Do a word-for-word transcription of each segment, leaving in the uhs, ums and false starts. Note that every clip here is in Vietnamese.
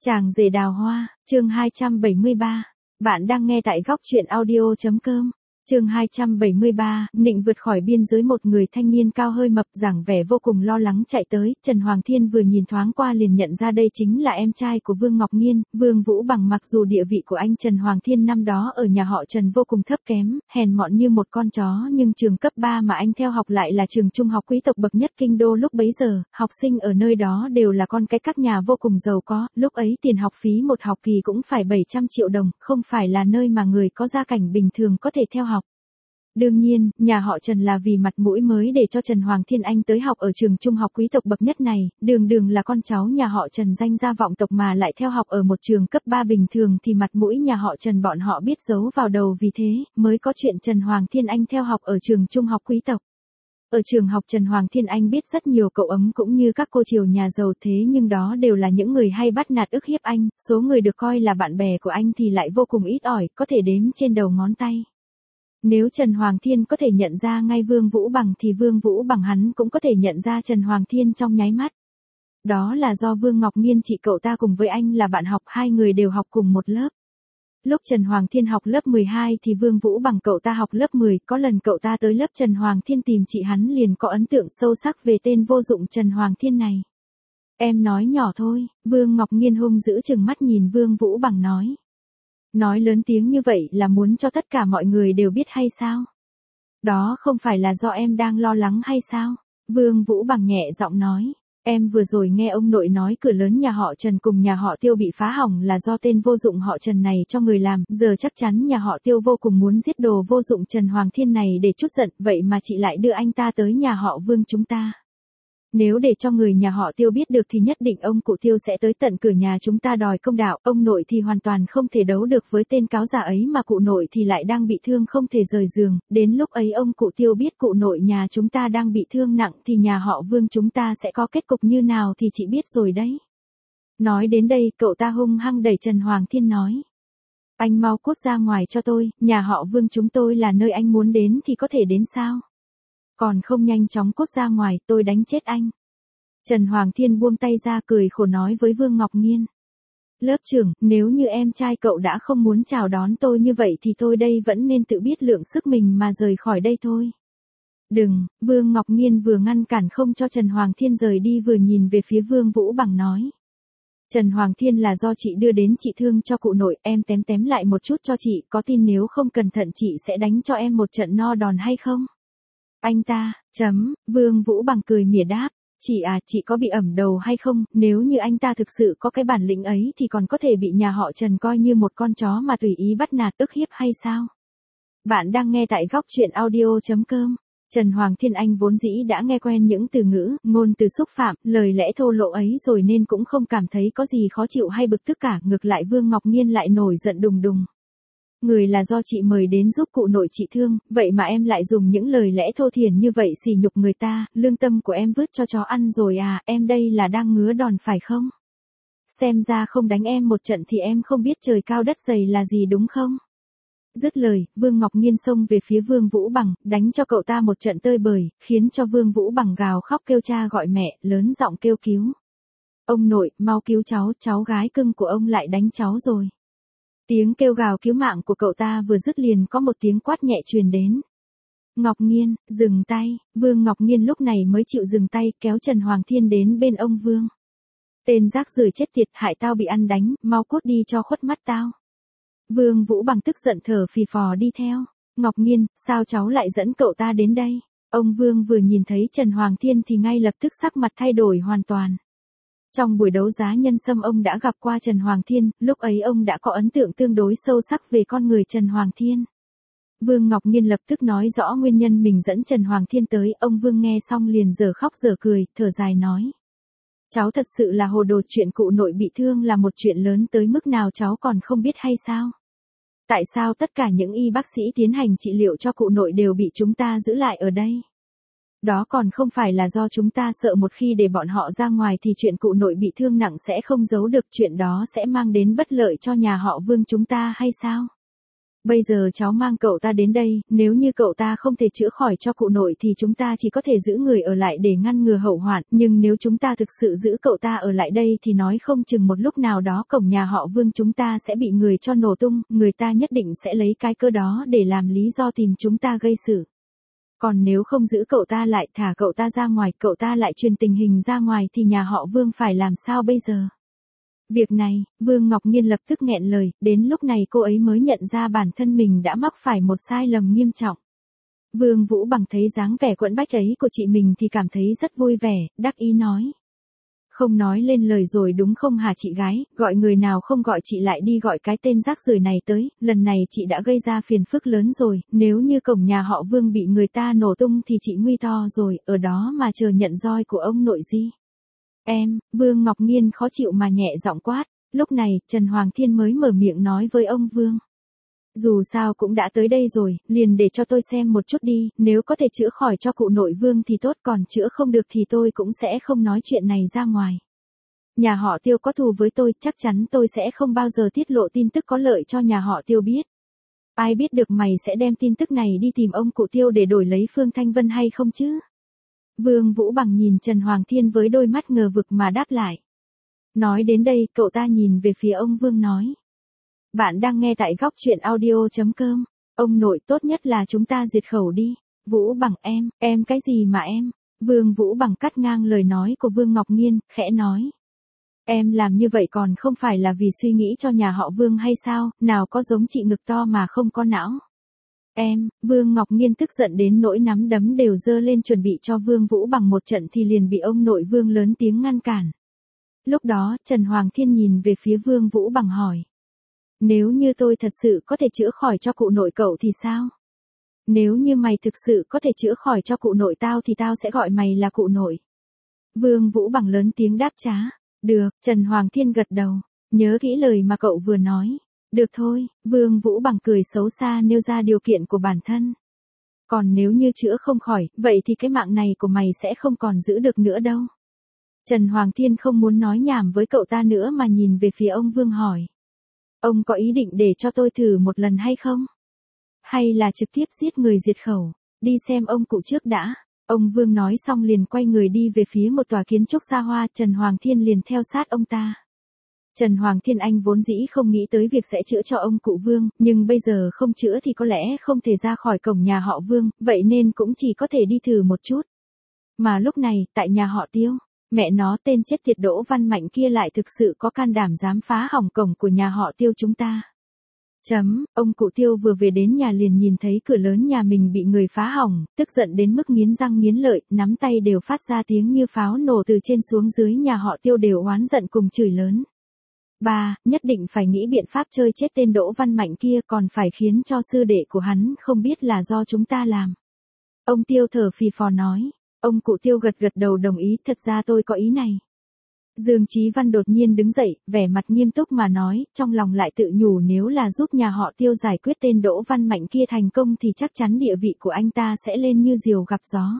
Chàng rể đào hoa, chương hai trăm bảy mươi ba. Bạn đang nghe tại góc truyện audio chấm com. Chương hai trăm bảy mươi ba, Nịnh vượt khỏi biên giới. Một người thanh niên cao hơi mập dáng vẻ vô cùng lo lắng chạy tới, Trần Hoàng Thiên vừa nhìn thoáng qua liền nhận ra đây chính là em trai của Vương Ngọc Nghiên, Vương Vũ Bằng. Mặc dù địa vị của anh Trần Hoàng Thiên năm đó ở nhà họ Trần vô cùng thấp kém, hèn mọn như một con chó, nhưng trường cấp ba mà anh theo học lại là trường trung học quý tộc bậc nhất kinh đô lúc bấy giờ, học sinh ở nơi đó đều là con cái các nhà vô cùng giàu có, lúc ấy tiền học phí một học kỳ cũng phải bảy trăm triệu đồng, không phải là nơi mà người có gia cảnh bình thường có thể theo học. Đương nhiên, nhà họ Trần là vì mặt mũi mới để cho Trần Hoàng Thiên Anh tới học ở trường trung học quý tộc bậc nhất này, đường đường là con cháu nhà họ Trần danh gia vọng tộc mà lại theo học ở một trường cấp ba bình thường thì mặt mũi nhà họ Trần bọn họ biết giấu vào đầu, vì thế mới có chuyện Trần Hoàng Thiên Anh theo học ở trường trung học quý tộc. Ở trường học Trần Hoàng Thiên Anh biết rất nhiều cậu ấm cũng như các cô triều nhà giàu, thế nhưng đó đều là những người hay bắt nạt ức hiếp anh, số người được coi là bạn bè của anh thì lại vô cùng ít ỏi, có thể đếm trên đầu ngón tay. Nếu Trần Hoàng Thiên có thể nhận ra ngay Vương Vũ Bằng thì Vương Vũ Bằng hắn cũng có thể nhận ra Trần Hoàng Thiên trong nháy mắt. Đó là do Vương Ngọc Nghiên chị cậu ta cùng với anh là bạn học, hai người đều học cùng một lớp. Lúc Trần Hoàng Thiên học lớp mười hai thì Vương Vũ Bằng cậu ta học lớp mười, có lần cậu ta tới lớp Trần Hoàng Thiên tìm chị hắn liền có ấn tượng sâu sắc về tên vô dụng Trần Hoàng Thiên này. Em nói nhỏ thôi, Vương Ngọc Nghiên hung dữ trừng mắt nhìn Vương Vũ Bằng nói. Nói lớn tiếng như vậy là muốn cho tất cả mọi người đều biết hay sao? Đó không phải là do em đang lo lắng hay sao? Vương Vũ Bằng nhẹ giọng nói. Em vừa rồi nghe ông nội nói cửa lớn nhà họ Trần cùng nhà họ Tiêu bị phá hỏng là do tên vô dụng họ Trần này cho người làm, giờ chắc chắn nhà họ Tiêu vô cùng muốn giết đồ vô dụng Trần Hoàng Thiên này để trút giận, vậy mà chị lại đưa anh ta tới nhà họ Vương chúng ta. Nếu để cho người nhà họ Tiêu biết được thì nhất định ông cụ Tiêu sẽ tới tận cửa nhà chúng ta đòi công đạo, ông nội thì hoàn toàn không thể đấu được với tên cáo giả ấy, mà cụ nội thì lại đang bị thương không thể rời giường, đến lúc ấy ông cụ Tiêu biết cụ nội nhà chúng ta đang bị thương nặng thì nhà họ Vương chúng ta sẽ có kết cục như nào thì chị biết rồi đấy. Nói đến đây, cậu ta hung hăng đẩy Trần Hoàng Thiên nói. Anh mau cút ra ngoài cho tôi, nhà họ Vương chúng tôi là nơi anh muốn đến thì có thể đến sao? Còn không nhanh chóng cút ra ngoài, tôi đánh chết anh. Trần Hoàng Thiên buông tay ra cười khổ nói với Vương Ngọc Nghiên. Lớp trưởng, nếu như em trai cậu đã không muốn chào đón tôi như vậy thì tôi đây vẫn nên tự biết lượng sức mình mà rời khỏi đây thôi. Đừng, Vương Ngọc Nghiên vừa ngăn cản không cho Trần Hoàng Thiên rời đi vừa nhìn về phía Vương Vũ Bằng nói. Trần Hoàng Thiên là do chị đưa đến trị thương cho cụ nội, em tém tém lại một chút cho chị, có tin nếu không cẩn thận chị sẽ đánh cho em một trận no đòn hay không? Anh ta, chấm, Vương Vũ Bằng cười mỉa đáp, chị à, chị có bị ẩm đầu hay không, nếu như anh ta thực sự có cái bản lĩnh ấy thì còn có thể bị nhà họ Trần coi như một con chó mà tùy ý bắt nạt ức hiếp hay sao? Bạn đang nghe tại góc truyện audio chấm com. Trần Hoàng Thiên Anh vốn dĩ đã nghe quen những từ ngữ, ngôn từ xúc phạm, lời lẽ thô lỗ ấy rồi nên cũng không cảm thấy có gì khó chịu hay bực tức cả, ngược lại Vương Ngọc Nghiên lại nổi giận đùng đùng. Người là do chị mời đến giúp cụ nội trị thương, vậy mà em lại dùng những lời lẽ thô thiển như vậy sỉ nhục người ta, lương tâm của em vứt cho chó ăn rồi à, em đây là đang ngứa đòn phải không? Xem ra không đánh em một trận thì em không biết trời cao đất dày là gì đúng không? Dứt lời, Vương Ngọc Nghiên xông về phía Vương Vũ Bằng, đánh cho cậu ta một trận tơi bời, khiến cho Vương Vũ Bằng gào khóc kêu cha gọi mẹ, lớn giọng kêu cứu. Ông nội, mau cứu cháu, cháu gái cưng của ông lại đánh cháu rồi. Tiếng kêu gào cứu mạng của cậu ta vừa dứt liền có một tiếng quát nhẹ truyền đến. Ngọc Nghiên, dừng tay, Vương Ngọc Nghiên lúc này mới chịu dừng tay, kéo Trần Hoàng Thiên đến bên ông Vương. Tên rác rưởi chết tiệt, hại tao bị ăn đánh, mau cút đi cho khuất mắt tao. Vương Vũ Bằng tức giận thở phì phò đi theo. Ngọc Nghiên, sao cháu lại dẫn cậu ta đến đây? Ông Vương vừa nhìn thấy Trần Hoàng Thiên thì ngay lập tức sắc mặt thay đổi hoàn toàn. Trong buổi đấu giá nhân sâm ông đã gặp qua Trần Hoàng Thiên, lúc ấy ông đã có ấn tượng tương đối sâu sắc về con người Trần Hoàng Thiên. Vương Ngọc Nghiên lập tức nói rõ nguyên nhân mình dẫn Trần Hoàng Thiên tới, ông Vương nghe xong liền dở khóc dở cười, thở dài nói. Cháu thật sự là hồ đồ, chuyện cụ nội bị thương là một chuyện lớn tới mức nào cháu còn không biết hay sao? Tại sao tất cả những y bác sĩ tiến hành trị liệu cho cụ nội đều bị chúng ta giữ lại ở đây? Đó còn không phải là do chúng ta sợ một khi để bọn họ ra ngoài thì chuyện cụ nội bị thương nặng sẽ không giấu được, chuyện đó sẽ mang đến bất lợi cho nhà họ Vương chúng ta hay sao? Bây giờ cháu mang cậu ta đến đây, nếu như cậu ta không thể chữa khỏi cho cụ nội thì chúng ta chỉ có thể giữ người ở lại để ngăn ngừa hậu hoạn, nhưng nếu chúng ta thực sự giữ cậu ta ở lại đây thì nói không chừng một lúc nào đó cổng nhà họ Vương chúng ta sẽ bị người cho nổ tung, người ta nhất định sẽ lấy cái cơ đó để làm lý do tìm chúng ta gây sự. Còn nếu không giữ cậu ta lại, thả cậu ta ra ngoài, cậu ta lại truyền tình hình ra ngoài thì nhà họ Vương phải làm sao bây giờ? Việc này, Vương Ngọc Nhiên lập tức nghẹn lời, đến lúc này cô ấy mới nhận ra bản thân mình đã mắc phải một sai lầm nghiêm trọng. Vương Vũ Bằng thấy dáng vẻ quẫn bách ấy của chị mình thì cảm thấy rất vui vẻ, đắc ý nói. Không nói lên lời rồi đúng không hả chị gái, gọi người nào không gọi chị lại đi gọi cái tên rác rưởi này tới, lần này chị đã gây ra phiền phức lớn rồi, nếu như cổng nhà họ Vương bị người ta nổ tung thì chị nguy to rồi, ở đó mà chờ nhận roi của ông nội gì. Em, Vương Ngọc Nhiên khó chịu mà nhẹ giọng quát, lúc này Trần Hoàng Thiên mới mở miệng nói với ông Vương. Dù sao cũng đã tới đây rồi, liền để cho tôi xem một chút đi, nếu có thể chữa khỏi cho cụ nội Vương thì tốt, còn chữa không được thì tôi cũng sẽ không nói chuyện này ra ngoài. Nhà họ Tiêu có thù với tôi, chắc chắn tôi sẽ không bao giờ tiết lộ tin tức có lợi cho nhà họ Tiêu biết. Ai biết được mày sẽ đem tin tức này đi tìm ông cụ Tiêu để đổi lấy Phương Thanh Vân hay không chứ? Vương Vũ Bằng nhìn Trần Hoàng Thiên với đôi mắt ngờ vực mà đáp lại. Nói đến đây, cậu ta nhìn về phía ông Vương nói. Bạn đang nghe tại góc truyện audio chấm com. Ông nội, tốt nhất là chúng ta diệt khẩu đi. Vũ Bằng em, em cái gì mà em? Vương Vũ Bằng cắt ngang lời nói của Vương Ngọc Nhiên, khẽ nói. Em làm như vậy còn không phải là vì suy nghĩ cho nhà họ Vương hay sao, nào có giống chị ngực to mà không có não. Em, Vương Ngọc Nhiên tức giận đến nỗi nắm đấm đều giơ lên chuẩn bị cho Vương Vũ Bằng một trận thì liền bị ông nội Vương lớn tiếng ngăn cản. Lúc đó, Trần Hoàng Thiên nhìn về phía Vương Vũ Bằng hỏi. Nếu như tôi thật sự có thể chữa khỏi cho cụ nội cậu thì sao? Nếu như mày thực sự có thể chữa khỏi cho cụ nội tao thì tao sẽ gọi mày là cụ nội. Vương Vũ Bằng lớn tiếng đáp trá. Được, Trần Hoàng Thiên gật đầu. Nhớ kỹ lời mà cậu vừa nói. Được thôi, Vương Vũ Bằng cười xấu xa nêu ra điều kiện của bản thân. Còn nếu như chữa không khỏi, vậy thì cái mạng này của mày sẽ không còn giữ được nữa đâu. Trần Hoàng Thiên không muốn nói nhảm với cậu ta nữa mà nhìn về phía ông Vương hỏi. Ông có ý định để cho tôi thử một lần hay không? Hay là trực tiếp giết người diệt khẩu? Đi xem ông cụ trước đã. Ông Vương nói xong liền quay người đi về phía một tòa kiến trúc xa hoa, Trần Hoàng Thiên liền theo sát ông ta. Trần Hoàng Thiên Anh vốn dĩ không nghĩ tới việc sẽ chữa cho ông cụ Vương, nhưng bây giờ không chữa thì có lẽ không thể ra khỏi cổng nhà họ Vương, vậy nên cũng chỉ có thể đi thử một chút. Mà lúc này, tại nhà họ Tiêu, mẹ nó tên chết tiệt Đỗ Văn Mạnh kia lại thực sự có can đảm dám phá hỏng cổng của nhà họ Tiêu chúng ta. Chấm, ông cụ Tiêu vừa về đến nhà liền nhìn thấy cửa lớn nhà mình bị người phá hỏng, tức giận đến mức nghiến răng nghiến lợi, nắm tay đều phát ra tiếng như pháo nổ, từ trên xuống dưới nhà họ Tiêu đều oán giận cùng chửi lớn. Ba, nhất định phải nghĩ biện pháp chơi chết tên Đỗ Văn Mạnh kia, còn phải khiến cho sư đệ của hắn không biết là do chúng ta làm. Ông Tiêu thở phì phò nói. Ông cụ Tiêu gật gật đầu đồng ý, thật ra tôi có ý này. Dương Chí Văn đột nhiên đứng dậy, vẻ mặt nghiêm túc mà nói, trong lòng lại tự nhủ nếu là giúp nhà họ Tiêu giải quyết tên Đỗ Văn Mạnh kia thành công thì chắc chắn địa vị của anh ta sẽ lên như diều gặp gió.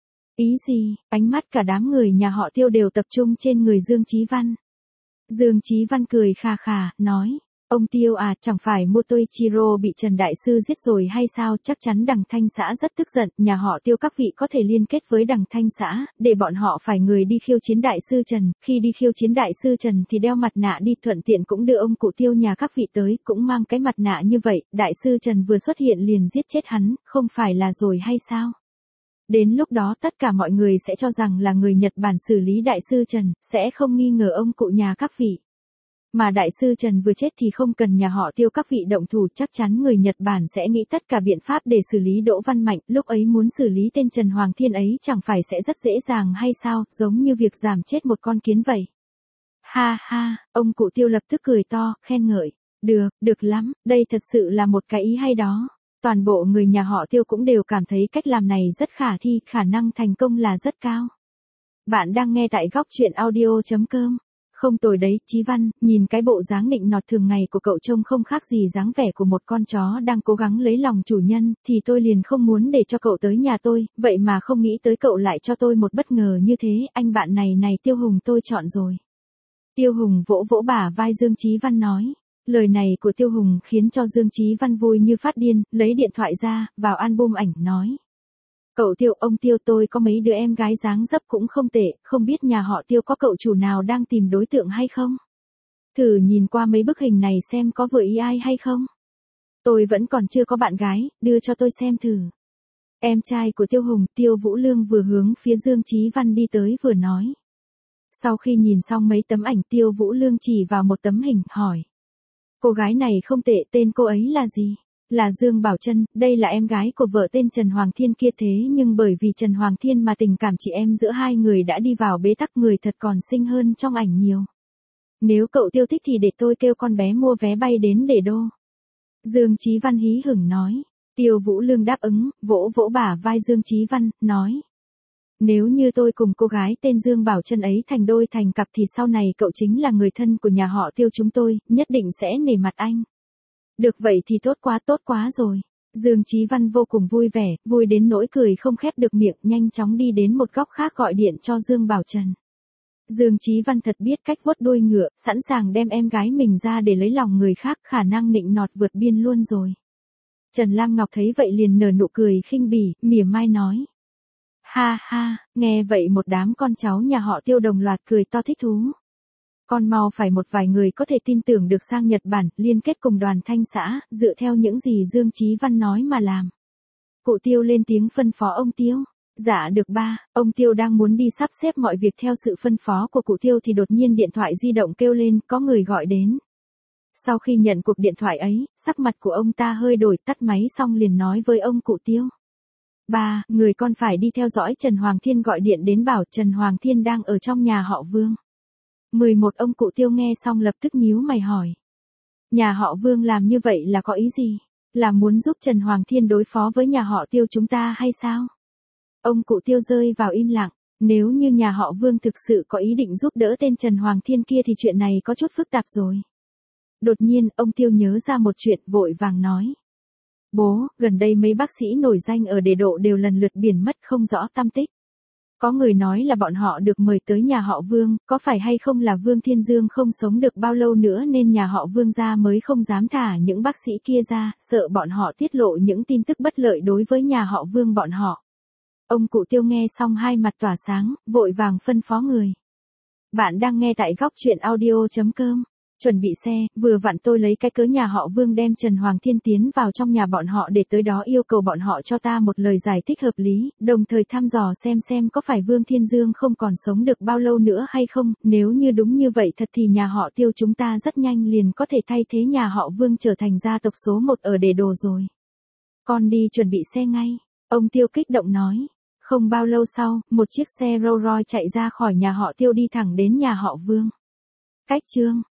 Ý gì? Ánh mắt cả đám người nhà họ Tiêu đều tập trung trên người Dương Chí Văn. Dương Chí Văn cười khà khà, nói, ông Tiêu à, chẳng phải Motoichiro bị Trần Đại Sư giết rồi hay sao, chắc chắn Đằng Thanh xã rất tức giận, nhà họ Tiêu các vị có thể liên kết với Đằng Thanh xã, để bọn họ phải người đi khiêu chiến Đại Sư Trần, khi đi khiêu chiến Đại Sư Trần thì đeo mặt nạ đi, thuận tiện cũng đưa ông cụ Tiêu nhà các vị tới, cũng mang cái mặt nạ như vậy, Đại Sư Trần vừa xuất hiện liền giết chết hắn, không phải là rồi hay sao? Đến lúc đó tất cả mọi người sẽ cho rằng là người Nhật Bản xử lý Đại Sư Trần, sẽ không nghi ngờ ông cụ nhà các vị. Mà Đại Sư Trần vừa chết thì không cần nhà họ Tiêu các vị động thủ, chắc chắn người Nhật Bản sẽ nghĩ tất cả biện pháp để xử lý Đỗ Văn Mạnh, lúc ấy muốn xử lý tên Trần Hoàng Thiên ấy chẳng phải sẽ rất dễ dàng hay sao, giống như việc giảm chết một con kiến vậy. Ha ha, ông cụ Tiêu lập tức cười to, khen ngợi. Được, được lắm, đây thật sự là một cái ý hay đó. Toàn bộ người nhà họ Tiêu cũng đều cảm thấy cách làm này rất khả thi, khả năng thành công là rất cao. Bạn đang nghe tại góc truyện audio chấm com. Không tồi đấy, Chí Văn, nhìn cái bộ dáng nịnh nọt thường ngày của cậu trông không khác gì dáng vẻ của một con chó đang cố gắng lấy lòng chủ nhân, thì tôi liền không muốn để cho cậu tới nhà tôi, vậy mà không nghĩ tới cậu lại cho tôi một bất ngờ như thế, anh bạn này này Tiêu Hùng tôi chọn rồi. Tiêu Hùng vỗ vỗ bả vai Dương Chí Văn nói. Lời này của Tiêu Hùng khiến cho Dương Chí Văn vui như phát điên, lấy điện thoại ra, vào album ảnh nói. Cậu Tiêu, ông Tiêu, tôi có mấy đứa em gái dáng dấp cũng không tệ, không biết nhà họ Tiêu có cậu chủ nào đang tìm đối tượng hay không? Thử nhìn qua mấy bức hình này xem có vừa ý ai hay không? Tôi vẫn còn chưa có bạn gái, đưa cho tôi xem thử. Em trai của Tiêu Hùng, Tiêu Vũ Lương vừa hướng phía Dương Chí Văn đi tới vừa nói. Sau khi nhìn xong mấy tấm ảnh, Tiêu Vũ Lương chỉ vào một tấm hình, hỏi. Cô gái này không tệ, tên cô ấy là gì? Là Dương Bảo Trân, đây là em gái của vợ tên Trần Hoàng Thiên kia, thế nhưng bởi vì Trần Hoàng Thiên mà tình cảm chị em giữa hai người đã đi vào bế tắc, người thật còn xinh hơn trong ảnh nhiều. Nếu cậu Tiêu thích thì để tôi kêu con bé mua vé bay đến để đô. Dương Chí Văn hí hửng nói. Tiêu Vũ Lương đáp ứng, vỗ vỗ bả vai Dương Chí Văn, nói. Nếu như tôi cùng cô gái tên Dương Bảo Trân ấy thành đôi thành cặp thì sau này cậu chính là người thân của nhà họ Tiêu chúng tôi, nhất định sẽ nể mặt anh. Được vậy thì tốt quá tốt quá rồi. Dương Chí Văn vô cùng vui vẻ, vui đến nỗi cười không khép được miệng, nhanh chóng đi đến một góc khác gọi điện cho Dương Bảo Trân. Dương Chí Văn thật biết cách vuốt đuôi ngựa, sẵn sàng đem em gái mình ra để lấy lòng người khác, khả năng nịnh nọt vượt biên luôn rồi. Trần Lam Ngọc thấy vậy liền nở nụ cười khinh bỉ, mỉa mai nói. Ha ha, nghe vậy một đám con cháu nhà họ Tiêu đồng loạt cười to thích thú. Con mau phải một vài người có thể tin tưởng được sang Nhật Bản, liên kết cùng đoàn thanh xã, dựa theo những gì Dương Chí Văn nói mà làm. Cụ Tiêu lên tiếng phân phó ông Tiêu. Dạ được ba, ông Tiêu đang muốn đi sắp xếp mọi việc theo sự phân phó của cụ Tiêu thì đột nhiên điện thoại di động kêu lên, có người gọi đến. Sau khi nhận cuộc điện thoại ấy, sắc mặt của ông ta hơi đổi, tắt máy xong liền nói với ông cụ Tiêu. Ba, người con phải đi theo dõi Trần Hoàng Thiên gọi điện đến bảo Trần Hoàng Thiên đang ở trong nhà họ Vương. mười một Ông cụ Tiêu nghe xong lập tức nhíu mày hỏi. Nhà họ Vương làm như vậy là có ý gì? Là muốn giúp Trần Hoàng Thiên đối phó với nhà họ Tiêu chúng ta hay sao? Ông cụ Tiêu rơi vào im lặng. Nếu như nhà họ Vương thực sự có ý định giúp đỡ tên Trần Hoàng Thiên kia thì chuyện này có chút phức tạp rồi. Đột nhiên, ông Tiêu nhớ ra một chuyện, vội vàng nói. Bố, gần đây mấy bác sĩ nổi danh ở Đề Độ đều lần lượt biển mất không rõ tăm tích. Có người nói là bọn họ được mời tới nhà họ Vương, có phải hay không là Vương Thiên Dương không sống được bao lâu nữa nên nhà họ Vương gia mới không dám thả những bác sĩ kia ra, sợ bọn họ tiết lộ những tin tức bất lợi đối với nhà họ Vương bọn họ. Ông cụ Tiêu nghe xong hai mặt tỏa sáng, vội vàng phân phó người. Bạn đang nghe tại góc truyện audio chấm com. Chuẩn bị xe, vừa vặn tôi lấy cái cớ nhà họ Vương đem Trần Hoàng Thiên tiến vào trong nhà bọn họ để tới đó yêu cầu bọn họ cho ta một lời giải thích hợp lý, đồng thời thăm dò xem xem có phải Vương Thiên Dương không còn sống được bao lâu nữa hay không, nếu như đúng như vậy thật thì nhà họ Tiêu chúng ta rất nhanh liền có thể thay thế nhà họ Vương trở thành gia tộc số một ở Đề Đồ rồi. Con đi chuẩn bị xe ngay, ông Tiêu kích động nói. Không bao lâu sau, một chiếc xe Rolls Royce chạy ra khỏi nhà họ Tiêu đi thẳng đến nhà họ Vương. Cách chương